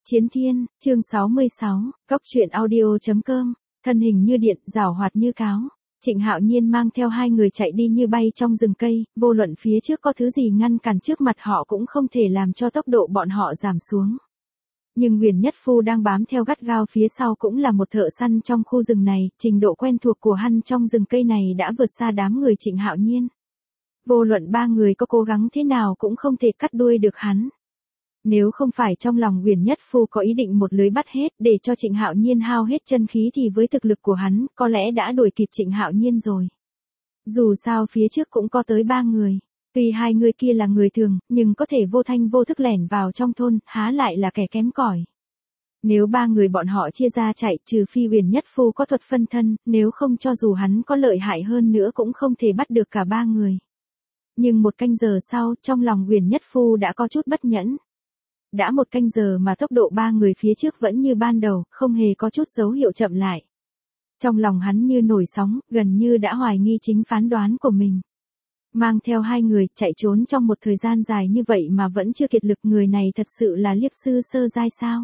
Chiến Thiên, chương 66, Cốc truyện audio.com, thân hình như điện, rảo hoạt như cáo. Trịnh Hạo Nhiên mang theo hai người chạy đi như bay trong rừng cây, vô luận phía trước có thứ gì ngăn cản trước mặt họ cũng không thể làm cho tốc độ bọn họ giảm xuống. Nhưng Huyền Nhất Phu đang bám theo gắt gao phía sau cũng là một thợ săn trong khu rừng này, trình độ quen thuộc của hắn trong rừng cây này đã vượt xa đám người Trịnh Hạo Nhiên. Vô luận ba người có cố gắng thế nào cũng không thể cắt đuôi được hắn. Nếu không phải trong lòng Huyền Nhất Phu có ý định một lưới bắt hết để cho Trịnh Hạo Nhiên hao hết chân khí thì với thực lực của hắn có lẽ đã đuổi kịp Trịnh Hạo Nhiên rồi. Dù sao phía trước cũng có tới ba người. Tuy hai người kia là người thường, nhưng có thể vô thanh vô thức lẻn vào trong thôn, há lại là kẻ kém cỏi. Nếu ba người bọn họ chia ra chạy, trừ phi Huyền Nhất Phu có thuật phân thân, nếu không cho dù hắn có lợi hại hơn nữa cũng không thể bắt được cả ba người. Nhưng một canh giờ sau, trong lòng Huyền Nhất Phu đã có chút bất nhẫn. Đã một canh giờ mà tốc độ ba người phía trước vẫn như ban đầu, không hề có chút dấu hiệu chậm lại. Trong lòng hắn như nổi sóng, gần như đã hoài nghi chính phán đoán của mình. Mang theo hai người, chạy trốn trong một thời gian dài như vậy mà vẫn chưa kiệt lực, người này thật sự là liệp sư sơ giai sao?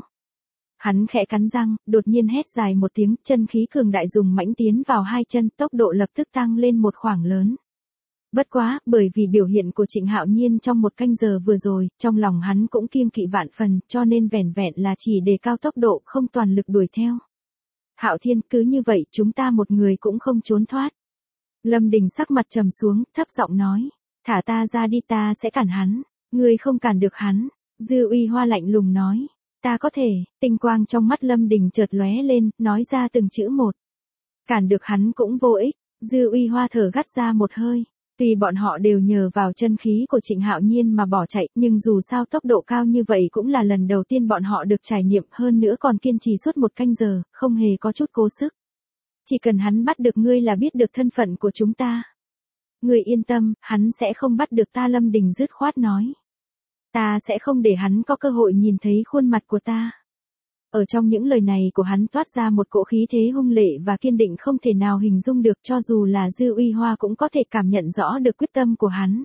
Hắn khẽ cắn răng, đột nhiên hét dài một tiếng, chân khí cường đại dùng mãnh tiến vào hai chân, tốc độ lập tức tăng lên một khoảng lớn. Bất quá, bởi vì biểu hiện của Trịnh Hạo Nhiên trong một canh giờ vừa rồi, trong lòng hắn cũng kiêng kỵ vạn phần, cho nên vẻn vẹn là chỉ đề cao tốc độ, không toàn lực đuổi theo. Hạo Thiên, cứ như vậy chúng ta một người cũng không trốn thoát. Lâm Đình sắc mặt trầm xuống, thấp giọng nói, thả ta ra đi, ta sẽ cản hắn. Ngươi không cản được hắn. Dư Uy Hoa lạnh lùng nói, ta có thể. Tinh quang trong mắt Lâm Đình chợt lóe lên, nói ra từng chữ một. Cản được hắn cũng vô ích. Dư Uy Hoa thở gắt ra một hơi. Tuy bọn họ đều nhờ vào chân khí của Trịnh Hạo Nhiên mà bỏ chạy, nhưng dù sao tốc độ cao như vậy cũng là lần đầu tiên bọn họ được trải nghiệm, hơn nữa còn kiên trì suốt một canh giờ, không hề có chút cố sức. Chỉ cần hắn bắt được ngươi là biết được thân phận của chúng ta. Ngươi yên tâm, hắn sẽ không bắt được ta, Lâm Đình dứt khoát nói. Ta sẽ không để hắn có cơ hội nhìn thấy khuôn mặt của ta. Ở trong những lời này của hắn toát ra một cỗ khí thế hung lệ và kiên định không thể nào hình dung được, cho dù là Dư Uy Hoa cũng có thể cảm nhận rõ được quyết tâm của hắn.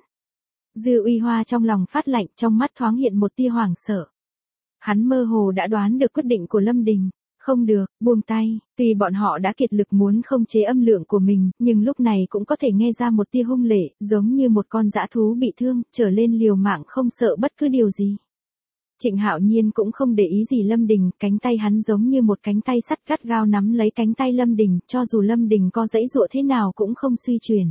Dư Uy Hoa trong lòng phát lạnh, trong mắt thoáng hiện một tia hoảng sợ. Hắn mơ hồ đã đoán được quyết định của Lâm Đình. Không được, buông tay. Tuy bọn họ đã kiệt lực muốn không chế âm lượng của mình, nhưng lúc này cũng có thể nghe ra một tia hung lệ, giống như một con dã thú bị thương, trở lên liều mạng không sợ bất cứ điều gì. Trịnh Hạo Nhiên cũng không để ý gì Lâm Đình, cánh tay hắn giống như một cánh tay sắt gắt gao nắm lấy cánh tay Lâm Đình, cho dù Lâm Đình có giãy giụa thế nào cũng không suy chuyển.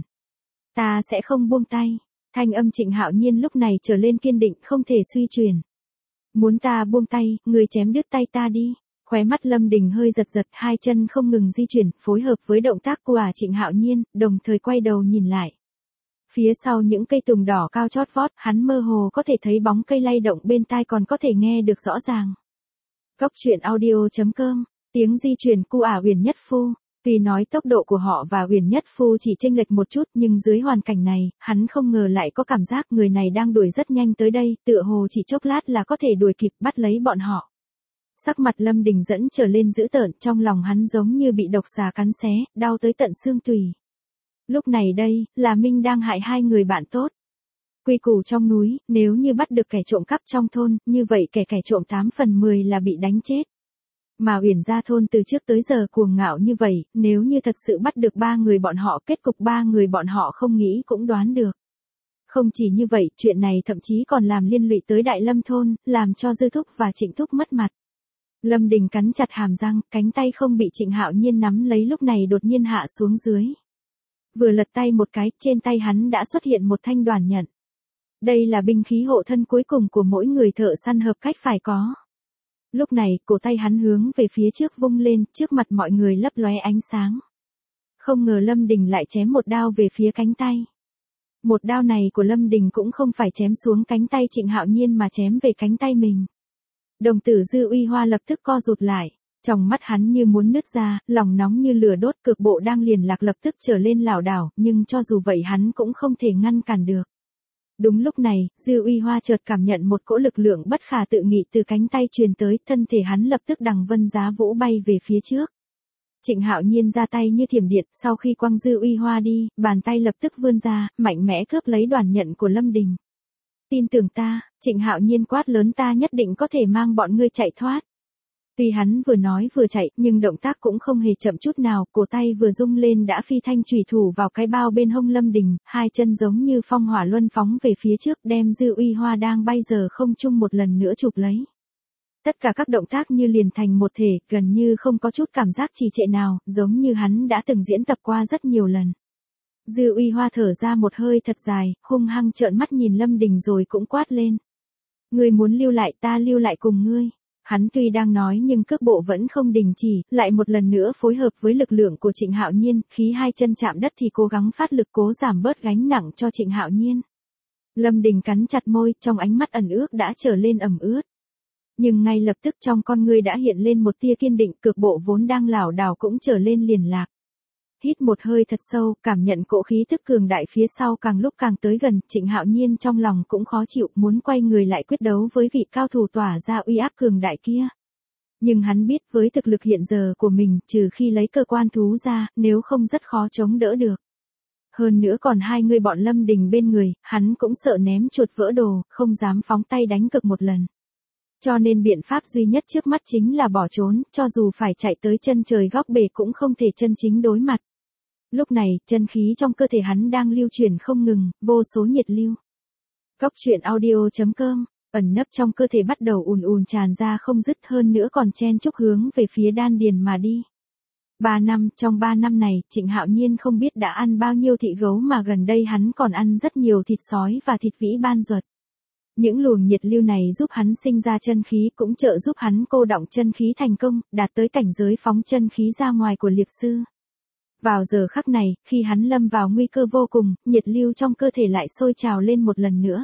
Ta sẽ không buông tay. Thanh âm Trịnh Hạo Nhiên lúc này trở lên kiên định, không thể suy chuyển. Muốn ta buông tay, người chém đứt tay ta đi. Khóe mắt Lâm Đình hơi giật giật, hai chân không ngừng di chuyển, phối hợp với động tác của Trịnh Hạo Nhiên, đồng thời quay đầu nhìn lại. Phía sau những cây tùng đỏ cao chót vót, hắn mơ hồ có thể thấy bóng cây lay động, bên tai còn có thể nghe được rõ ràng. Cốc truyện audio.com, tiếng di chuyển của Huyền Nhất Phu. Tuy nói tốc độ của họ và Huyền Nhất Phu chỉ chênh lệch một chút, nhưng dưới hoàn cảnh này, hắn không ngờ lại có cảm giác người này đang đuổi rất nhanh tới đây, tựa hồ chỉ chốc lát là có thể đuổi kịp, bắt lấy bọn họ. Sắc mặt Lâm Đình dẫn trở lên dữ tợn, trong lòng hắn giống như bị độc xà cắn xé, đau tới tận xương tủy. Lúc này đây, là Minh đang hại hai người bạn tốt. Quy củ trong núi, nếu như bắt được kẻ trộm cắp trong thôn, như vậy kẻ trộm 8 phần 10 là bị đánh chết. Mà Uyển gia thôn từ trước tới giờ cuồng ngạo như vậy, nếu như thật sự bắt được ba người bọn họ, kết cục ba người bọn họ không nghĩ cũng đoán được. Không chỉ như vậy, chuyện này thậm chí còn làm liên lụy tới Đại Lâm thôn, làm cho Dư Thúc và Trịnh Thúc mất mặt. Lâm Đình cắn chặt hàm răng, cánh tay không bị Trịnh Hạo Nhiên nắm lấy lúc này đột nhiên hạ xuống dưới. Vừa lật tay một cái, trên tay hắn đã xuất hiện một thanh đoàn nhận. Đây là binh khí hộ thân cuối cùng của mỗi người thợ săn hợp cách phải có. Lúc này, cổ tay hắn hướng về phía trước vung lên, trước mặt mọi người lấp lóe ánh sáng. Không ngờ Lâm Đình lại chém một đao về phía cánh tay. Một đao này của Lâm Đình cũng không phải chém xuống cánh tay Trịnh Hạo Nhiên mà chém về cánh tay mình. Đồng tử Dư Uy Hoa lập tức co rụt lại, trong mắt hắn như muốn nứt ra, lòng nóng như lửa đốt, cực bộ đang liền lạc lập tức trở lên lảo đảo, nhưng cho dù vậy hắn cũng không thể ngăn cản được. Đúng lúc này, Dư Uy Hoa chợt cảm nhận một cỗ lực lượng bất khả tự nghị từ cánh tay truyền tới, thân thể hắn lập tức đằng vân giá vũ bay về phía trước. Trịnh Hạo Nhiên ra tay như thiểm điện, sau khi quăng Dư Uy Hoa đi, bàn tay lập tức vươn ra, mạnh mẽ cướp lấy đoàn nhận của Lâm Đình. Tin tưởng ta, Trịnh Hạo Nhiên quát lớn, ta nhất định có thể mang bọn ngươi chạy thoát. Tuy hắn vừa nói vừa chạy, nhưng động tác cũng không hề chậm chút nào, cổ tay vừa rung lên đã phi thanh chủy thủ vào cái bao bên hông Lâm Đình, hai chân giống như phong hỏa luân phóng về phía trước, đem Dư Uy Hoa đang bay giờ không trung một lần nữa chụp lấy. Tất cả các động tác như liền thành một thể, gần như không có chút cảm giác trì trệ nào, giống như hắn đã từng diễn tập qua rất nhiều lần. Dư Uy Hoa thở ra một hơi thật dài, hung hăng trợn mắt nhìn Lâm Đình rồi cũng quát lên. Ngươi muốn lưu lại, ta lưu lại cùng ngươi. Hắn tuy đang nói nhưng cước bộ vẫn không đình chỉ, lại một lần nữa phối hợp với lực lượng của Trịnh Hạo Nhiên, khí hai chân chạm đất thì cố gắng phát lực cố giảm bớt gánh nặng cho Trịnh Hạo Nhiên. Lâm Đình cắn chặt môi, trong ánh mắt ẩn ước đã trở lên ẩm ướt. Nhưng ngay lập tức trong con ngươi đã hiện lên một tia kiên định, cược bộ vốn đang lảo đảo cũng trở lên liền lạc. Hít một hơi thật sâu, cảm nhận cỗ khí tức cường đại phía sau càng lúc càng tới gần, Trịnh Hạo Nhiên trong lòng cũng khó chịu, muốn quay người lại quyết đấu với vị cao thủ tỏa ra uy áp cường đại kia. Nhưng hắn biết với thực lực hiện giờ của mình, trừ khi lấy cơ quan thú ra, nếu không rất khó chống đỡ được. Hơn nữa còn hai người bọn Lâm Đình bên người, hắn cũng sợ ném chuột vỡ đồ, không dám phóng tay đánh cực một lần. Cho nên biện pháp duy nhất trước mắt chính là bỏ trốn, cho dù phải chạy tới chân trời góc bể cũng không thể chân chính đối mặt. Lúc này, chân khí trong cơ thể hắn đang lưu chuyển không ngừng, vô số nhiệt lưu. Góc truyện audio.com, ẩn nấp trong cơ thể bắt đầu ùn ùn tràn ra không dứt, hơn nữa còn chen chúc hướng về phía đan điền mà đi. 3 năm, trong 3 năm này, Trịnh Hạo Nhiên không biết đã ăn bao nhiêu thịt gấu mà gần đây hắn còn ăn rất nhiều thịt sói và thịt vĩ ban ruột. Những luồng nhiệt lưu này giúp hắn sinh ra chân khí, cũng trợ giúp hắn cô đọng chân khí thành công, đạt tới cảnh giới phóng chân khí ra ngoài của liệp sư. Vào giờ khắc này, khi hắn lâm vào nguy cơ vô cùng, nhiệt lưu trong cơ thể lại sôi trào lên một lần nữa.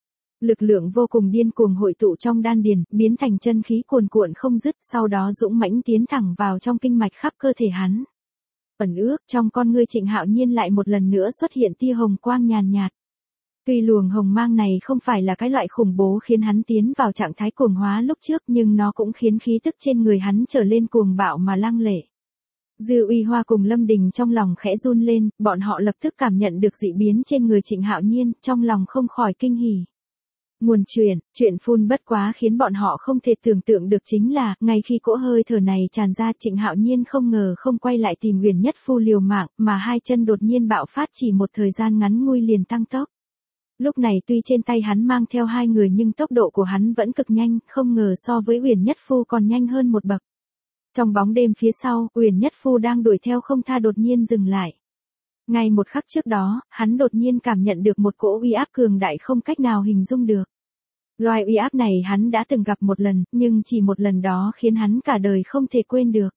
Lực lượng vô cùng điên cuồng hội tụ trong đan điền, biến thành chân khí cuồn cuộn không dứt, sau đó dũng mãnh tiến thẳng vào trong kinh mạch khắp cơ thể hắn. Ẩn ước, trong con ngươi Trịnh Hạo Nhiên lại một lần nữa xuất hiện tia hồng quang nhàn nhạt. Tuy luồng hồng mang này không phải là cái loại khủng bố khiến hắn tiến vào trạng thái cuồng hóa lúc trước, nhưng nó cũng khiến khí tức trên người hắn trở lên cuồng bạo mà lăng lệ. Dư Uy Hoa cùng Lâm Đình trong lòng khẽ run lên, bọn họ lập tức cảm nhận được dị biến trên người Trịnh Hạo Nhiên, trong lòng không khỏi kinh hỉ. Nguồn chuyện phun bất quá khiến bọn họ không thể tưởng tượng được chính là, ngay khi cỗ hơi thở này tràn ra, Trịnh Hạo Nhiên không ngờ không quay lại tìm Uyển Nhất Phu liều mạng, mà hai chân đột nhiên bạo phát, chỉ một thời gian ngắn ngủi liền tăng tốc. Lúc này tuy trên tay hắn mang theo hai người nhưng tốc độ của hắn vẫn cực nhanh, không ngờ so với Uyển Nhất Phu còn nhanh hơn một bậc. Trong bóng đêm phía sau, Uyển Nhất Phu đang đuổi theo không tha đột nhiên dừng lại. Ngay một khắc trước đó, hắn đột nhiên cảm nhận được một cỗ uy áp cường đại không cách nào hình dung được. Loại uy áp này hắn đã từng gặp một lần, nhưng chỉ một lần đó khiến hắn cả đời không thể quên được.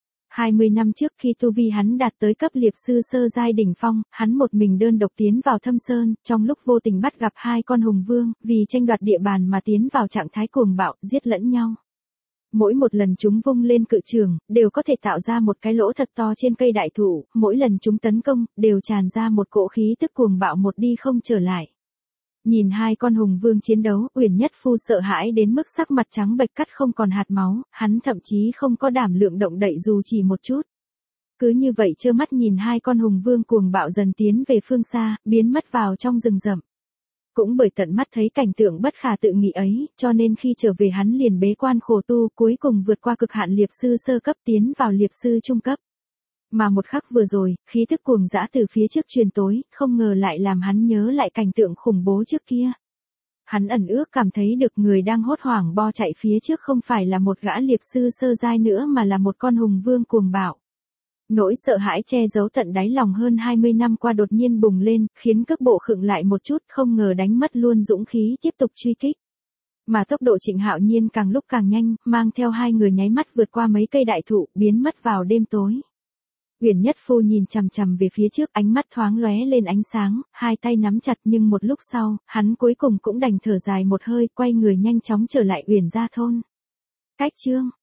20 năm trước khi tu vi hắn đạt tới cấp liệp sư sơ giai đỉnh phong, hắn một mình đơn độc tiến vào Thâm Sơn, trong lúc vô tình bắt gặp hai con hùng vương, vì tranh đoạt địa bàn mà tiến vào trạng thái cuồng bạo, giết lẫn nhau. Mỗi một lần chúng vung lên cự trường, đều có thể tạo ra một cái lỗ thật to trên cây đại thụ, mỗi lần chúng tấn công, đều tràn ra một cỗ khí tức cuồng bạo một đi không trở lại. Nhìn hai con hùng vương chiến đấu, Uyển Nhất Phu sợ hãi đến mức sắc mặt trắng bệch cắt không còn hạt máu, hắn thậm chí không có đảm lượng động đậy dù chỉ một chút. Cứ như vậy trơ mắt nhìn hai con hùng vương cuồng bạo dần tiến về phương xa, biến mất vào trong rừng rậm. Cũng bởi tận mắt thấy cảnh tượng bất khả tự nghị ấy, cho nên khi trở về hắn liền bế quan khổ tu, cuối cùng vượt qua cực hạn liệp sư sơ cấp tiến vào liệp sư trung cấp. Mà một khắc vừa rồi, khí tức cuồng dã từ phía trước truyền tối, không ngờ lại làm hắn nhớ lại cảnh tượng khủng bố trước kia. Hắn ẩn ước cảm thấy được người đang hốt hoảng bo chạy phía trước không phải là một gã liệp sư sơ giai nữa mà là một con hùng vương cuồng bạo. Nỗi sợ hãi che giấu tận đáy lòng hơn 20 năm qua đột nhiên bùng lên, khiến cước bộ khựng lại một chút, không ngờ đánh mất luôn dũng khí tiếp tục truy kích. Mà tốc độ Trịnh Hạo Nhiên càng lúc càng nhanh, mang theo hai người nháy mắt vượt qua mấy cây đại thụ, biến mất vào đêm tối. Uyển Nhất Phu nhìn chằm chằm về phía trước, ánh mắt thoáng lóe lên ánh sáng, hai tay nắm chặt, nhưng một lúc sau, hắn cuối cùng cũng đành thở dài một hơi, quay người nhanh chóng trở lại Uyển gia thôn. Cách chương